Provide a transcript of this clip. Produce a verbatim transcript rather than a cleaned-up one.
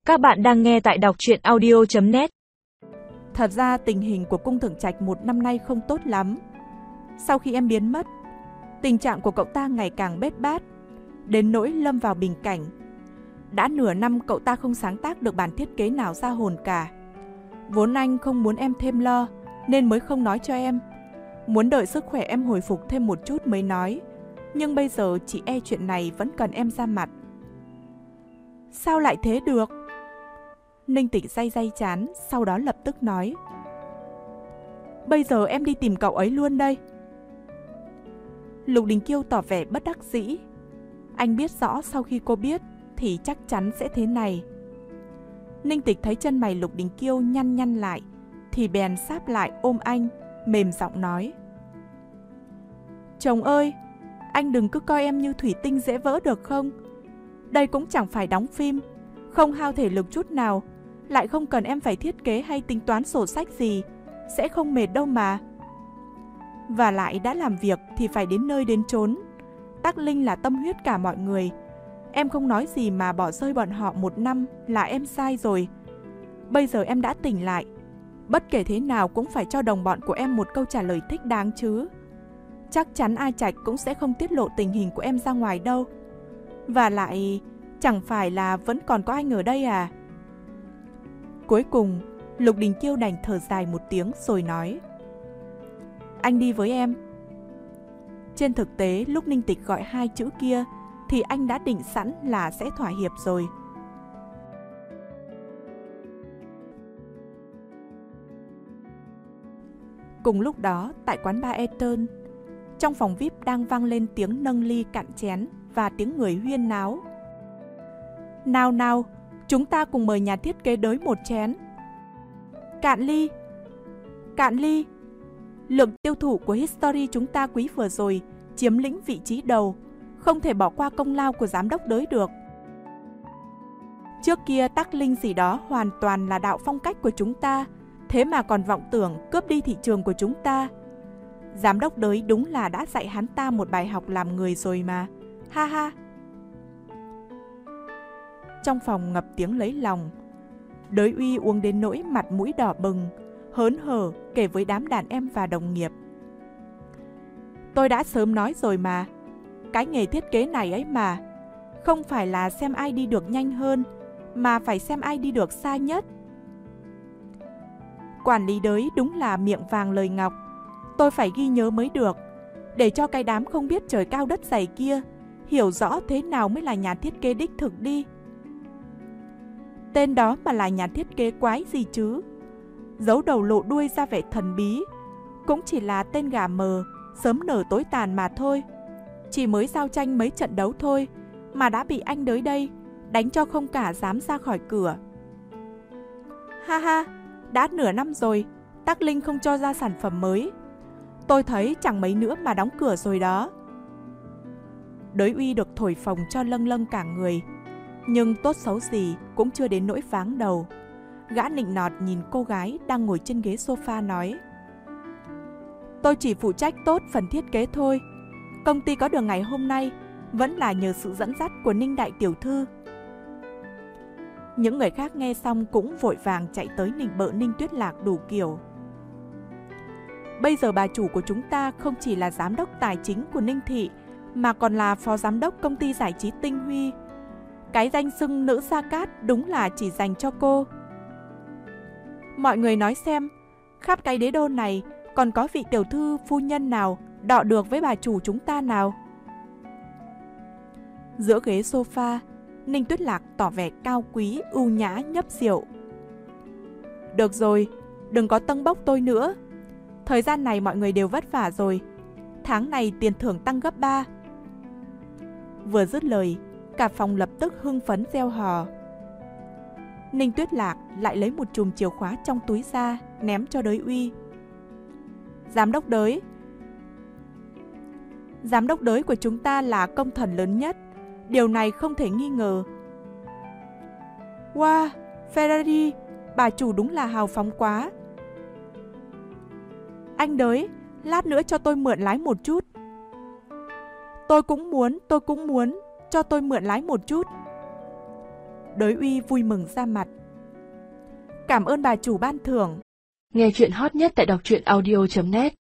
Các bạn đang nghe tại đọc truyện audio chấm net. Thật ra tình hình của cung Thượng Trạch một năm nay không tốt lắm. Sau khi em biến mất, tình trạng của cậu ta ngày càng bết bát, đến nỗi lâm vào bình cảnh. Đã nửa năm cậu ta không sáng tác được bản thiết kế nào ra hồn cả. Vốn anh không muốn em thêm lo, nên mới không nói cho em. Muốn đợi sức khỏe em hồi phục thêm một chút mới nói. Nhưng bây giờ chỉ e chuyện này vẫn cần em ra mặt. Sao lại thế được? Ninh Tịch day day chán, sau đó lập tức nói. Bây giờ em đi tìm cậu ấy luôn đây. Lục Đình Kiêu tỏ vẻ bất đắc dĩ. Anh biết rõ sau khi cô biết thì chắc chắn sẽ thế này. Ninh Tịch thấy chân mày Lục Đình Kiêu nhăn nhăn lại, thì bèn sáp lại ôm anh, mềm giọng nói. Chồng ơi, anh đừng cứ coi em như thủy tinh dễ vỡ được không? Đây cũng chẳng phải đóng phim, không hao thể lực chút nào, lại không cần em phải thiết kế hay tính toán sổ sách gì, sẽ không mệt đâu mà. Và lại đã làm việc thì phải đến nơi đến chốn. Tắc Linh là tâm huyết cả mọi người. Em không nói gì mà bỏ rơi bọn họ một năm là em sai rồi. Bây giờ em đã tỉnh lại, bất kể thế nào cũng phải cho đồng bọn của em một câu trả lời thích đáng chứ. Chắc chắn A Trạch cũng sẽ không tiết lộ tình hình của em ra ngoài đâu. Và lại, chẳng phải là vẫn còn có anh ở đây à? Cuối cùng, Lục Đình Kiêu đành thở dài một tiếng rồi nói. Anh đi với em. Trên thực tế, lúc Ninh Tịch gọi hai chữ kia, thì anh đã định sẵn là sẽ thỏa hiệp rồi. Cùng lúc đó, tại quán bar Eton, trong phòng vi ai pi đang vang lên tiếng nâng ly cạn chén và tiếng người huyên náo. Nào nào, chúng ta cùng mời nhà thiết kế đới một chén. Cạn ly, cạn ly. Lượng tiêu thụ của History chúng ta quý vừa rồi chiếm lĩnh vị trí đầu, không thể bỏ qua công lao của giám đốc đới được. Trước kia Tắc Linh gì đó hoàn toàn là đạo phong cách của chúng ta, thế mà còn vọng tưởng cướp đi thị trường của chúng ta. Giám đốc đới đúng là đã dạy hắn ta một bài học làm người rồi mà. Ha ha. Trong phòng ngập tiếng lấy lòng. Đới Uy uống đến nỗi mặt mũi đỏ bừng, hớn hở kể với đám đàn em và đồng nghiệp. Tôi đã sớm nói rồi mà, cái nghề thiết kế này ấy mà, không phải là xem ai đi được nhanh hơn, mà phải xem ai đi được xa nhất. Quản lý đới đúng là miệng vàng lời ngọc, tôi phải ghi nhớ mới được, để cho cái đám không biết trời cao đất dày kia hiểu rõ thế nào mới là nhà thiết kế đích thực đi. Tên đó mà là nhà thiết kế quái gì chứ? Giấu đầu lộ đuôi ra vẻ thần bí, cũng chỉ là tên gà mờ, sớm nở tối tàn mà thôi. Chỉ mới giao tranh mấy trận đấu thôi mà đã bị anh đới đây đánh cho không cả dám ra khỏi cửa. Ha ha, đã nửa năm rồi, Tắc Linh không cho ra sản phẩm mới. Tôi thấy chẳng mấy nữa mà đóng cửa rồi đó. Đới Uy được thổi phồng cho lâng lâng cả người, nhưng tốt xấu gì cũng chưa đến nỗi váng đầu. Gã nịnh nọt nhìn cô gái đang ngồi trên ghế sofa nói. Tôi chỉ phụ trách tốt phần thiết kế thôi. Công ty có được ngày hôm nay vẫn là nhờ sự dẫn dắt của Ninh đại tiểu thư. Những người khác nghe xong cũng vội vàng chạy tới nịnh bợ Ninh Tuyết Lạc đủ kiểu. Bây giờ bà chủ của chúng ta không chỉ là giám đốc tài chính của Ninh thị, mà còn là phó giám đốc công ty giải trí Tinh Huy. Cái danh xưng nữ Gia Cát đúng là chỉ dành cho cô. Mọi người nói xem, khắp cái đế đô này còn có vị tiểu thư phu nhân nào đọ được với bà chủ chúng ta nào? Giữa ghế sofa, Ninh Tuyết Lạc tỏ vẻ cao quý, ưu nhã nhấp rượu. Được rồi, đừng có tâng bốc tôi nữa. Thời gian này mọi người đều vất vả rồi. Tháng này tiền thưởng tăng gấp ba. Vừa dứt lời, cả phòng lập tức hưng phấn reo hò. Ninh Tuyết Lạc lại lấy một chùm chìa khóa trong túi ra, ném cho Đới Uy. Giám đốc Đới, Giám đốc Đới của chúng ta là công thần lớn nhất, điều này không thể nghi ngờ. Wow, Ferrari, bà chủ đúng là hào phóng quá. Anh Đới, lát nữa cho tôi mượn lái một chút. Tôi cũng muốn, tôi cũng muốn, cho tôi mượn lái một chút. Đới Uy vui mừng ra mặt. Cảm ơn bà chủ ban thưởng. Nghe chuyện hot nhất tại đọc truyện audio chấm net.